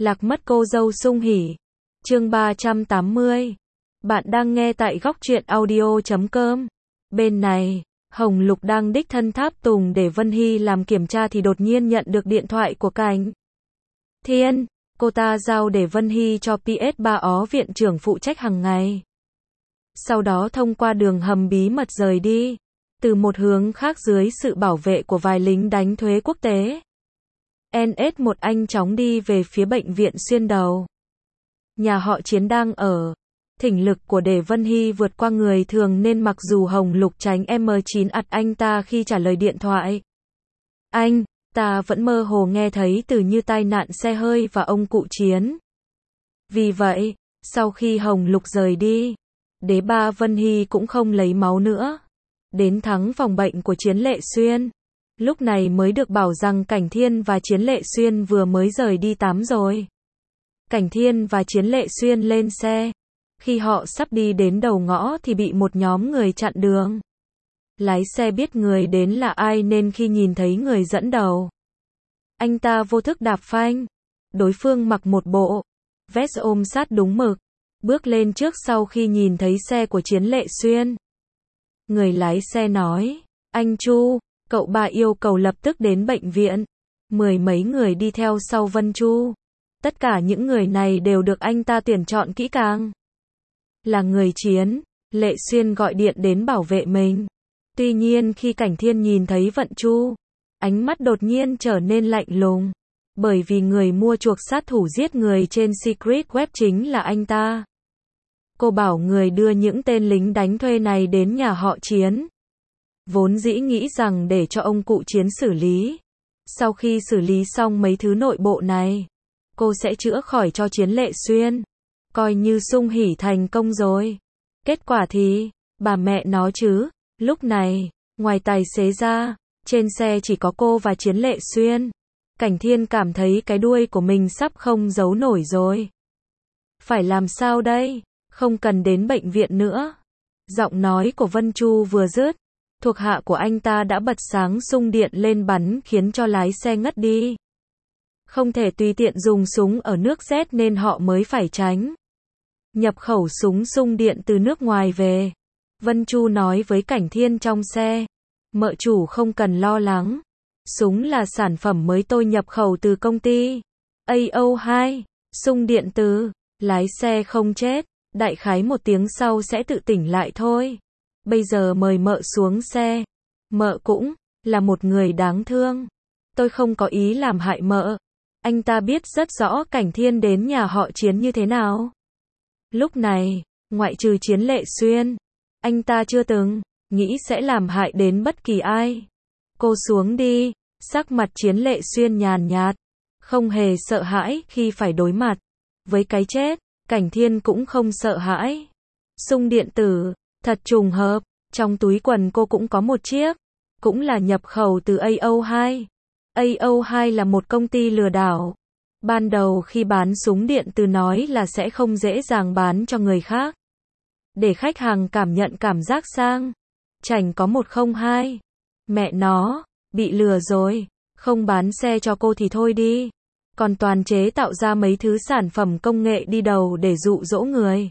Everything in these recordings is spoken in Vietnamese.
Lạc mất cô dâu Sung Hỉ. Chương 380. Bạn đang nghe tại góc truyện audio.com. Bên này, Hồng Lục đang đích thân tháp tùng để Vân Hy làm kiểm tra thì đột nhiên nhận được điện thoại của Cảnh Thiên. Cô ta giao để Vân Hy cho PS3 ó viện trưởng phụ trách hàng ngày. Sau đó thông qua đường hầm bí mật rời đi, từ một hướng khác dưới sự bảo vệ của vài lính đánh thuế quốc tế. NS1 anh chóng đi về phía bệnh viện xuyên đầu. Nhà họ Chiến đang ở. Thỉnh lực của Đề Vân Hy vượt qua người thường nên mặc dù Hồng Lục tránh M9 ặt anh ta khi trả lời điện thoại, anh ta vẫn mơ hồ nghe thấy từ như tai nạn xe hơi và ông cụ Chiến. Vì vậy, sau khi Hồng Lục rời đi, Đế Ba Vân Hy cũng không lấy máu nữa. Đến thắng phòng bệnh của Chiến Lệ Xuyên. Lúc này mới được bảo rằng Cảnh Thiên và Chiến Lệ Xuyên vừa mới rời đi tắm rồi. Cảnh Thiên và Chiến Lệ Xuyên lên xe. Khi họ sắp đi đến đầu ngõ thì bị một nhóm người chặn đường. Lái xe biết người đến là ai nên khi nhìn thấy người dẫn đầu, anh ta vô thức đạp phanh. Đối phương mặc một bộ vest ôm sát đúng mực, bước lên trước sau khi nhìn thấy xe của Chiến Lệ Xuyên. Người lái xe nói, anh Chu, cậu ba yêu cầu lập tức đến bệnh viện. Mười mấy người đi theo sau Vân Chu. Tất cả những người này đều được anh ta tuyển chọn kỹ càng. Là người Chiến Lệ Xuyên gọi điện đến bảo vệ mình. Tuy nhiên khi Cảnh Thiên nhìn thấy Vận Chu, ánh mắt đột nhiên trở nên lạnh lùng. Bởi vì người mua chuộc sát thủ giết người trên Secret Web chính là anh ta. Cô bảo người đưa những tên lính đánh thuê này đến nhà họ Chiến. Vốn dĩ nghĩ rằng để cho ông cụ Chiến xử lý. Sau khi xử lý xong mấy thứ nội bộ này, cô sẽ chữa khỏi cho Chiến Lệ Xuyên. Coi như Sung Hỉ thành công rồi. Kết quả thì, bà mẹ nó chứ. Lúc này, ngoài tài xế ra, trên xe chỉ có cô và Chiến Lệ Xuyên. Cảnh Thiên cảm thấy cái đuôi của mình sắp không giấu nổi rồi. Phải làm sao đây? Không cần đến bệnh viện nữa. Giọng nói của Vân Chu vừa dứt, thuộc hạ của anh ta đã bật sáng sung điện lên bắn khiến cho lái xe ngất đi. Không thể tùy tiện dùng súng ở nước Z nên họ mới phải tránh. Nhập khẩu súng sung điện từ nước ngoài về. Vân Chu nói với Cảnh Thiên trong xe, mợ chủ không cần lo lắng. Súng là sản phẩm mới tôi nhập khẩu từ công ty AO2, sung điện từ, lái xe không chết, đại khái một tiếng sau sẽ tự tỉnh lại thôi. Bây giờ mời mợ xuống xe. Mợ cũng là một người đáng thương. Tôi không có ý làm hại mợ. Anh ta biết rất rõ Cảnh Thiên đến nhà họ Chiến như thế nào. Lúc này, ngoại trừ Chiến Lệ Xuyên, anh ta chưa từng nghĩ sẽ làm hại đến bất kỳ ai. Cô xuống đi. Sắc mặt Chiến Lệ Xuyên nhàn nhạt, không hề sợ hãi khi phải đối mặt với cái chết. Cảnh Thiên cũng không sợ hãi. Sung điện tử, thật trùng hợp, trong túi quần cô cũng có một chiếc, cũng là nhập khẩu từ AO2. AO2 là một công ty lừa đảo. Ban đầu khi bán súng điện tử nói là sẽ không dễ dàng bán cho người khác, để khách hàng cảm nhận cảm giác sang chảnh có 102. Mẹ nó, bị lừa rồi, không bán xe cho cô thì thôi đi, còn toàn chế tạo ra mấy thứ sản phẩm công nghệ đi đầu để dụ dỗ người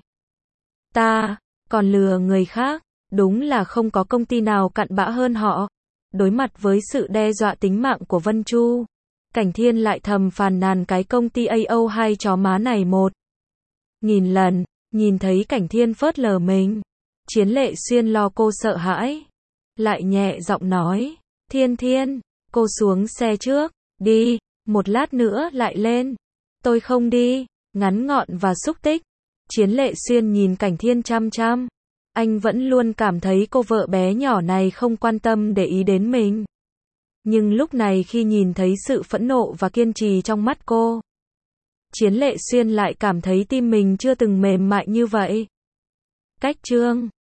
ta, còn lừa người khác. Đúng là không có công ty nào cặn bã hơn họ. Đối mặt với sự đe dọa tính mạng của Vân Chu, Cảnh Thiên lại thầm phàn nàn cái công ty AO2 chó má này 1000 lần. Nhìn thấy Cảnh Thiên phớt lờ mình, Chiến Lệ Xuyên lo cô sợ hãi, lại nhẹ giọng nói, Thiên Thiên, cô xuống xe trước, đi, một lát nữa lại lên. Tôi không đi. Ngắn gọn và xúc tích. Chiến Lệ Xuyên nhìn Cảnh Thiên chăm chăm. Anh vẫn luôn cảm thấy cô vợ bé nhỏ này không quan tâm để ý đến mình. Nhưng lúc này khi nhìn thấy sự phẫn nộ và kiên trì trong mắt cô, Chiến Lệ Xuyên lại cảm thấy tim mình chưa từng mềm mại như vậy. Cách chương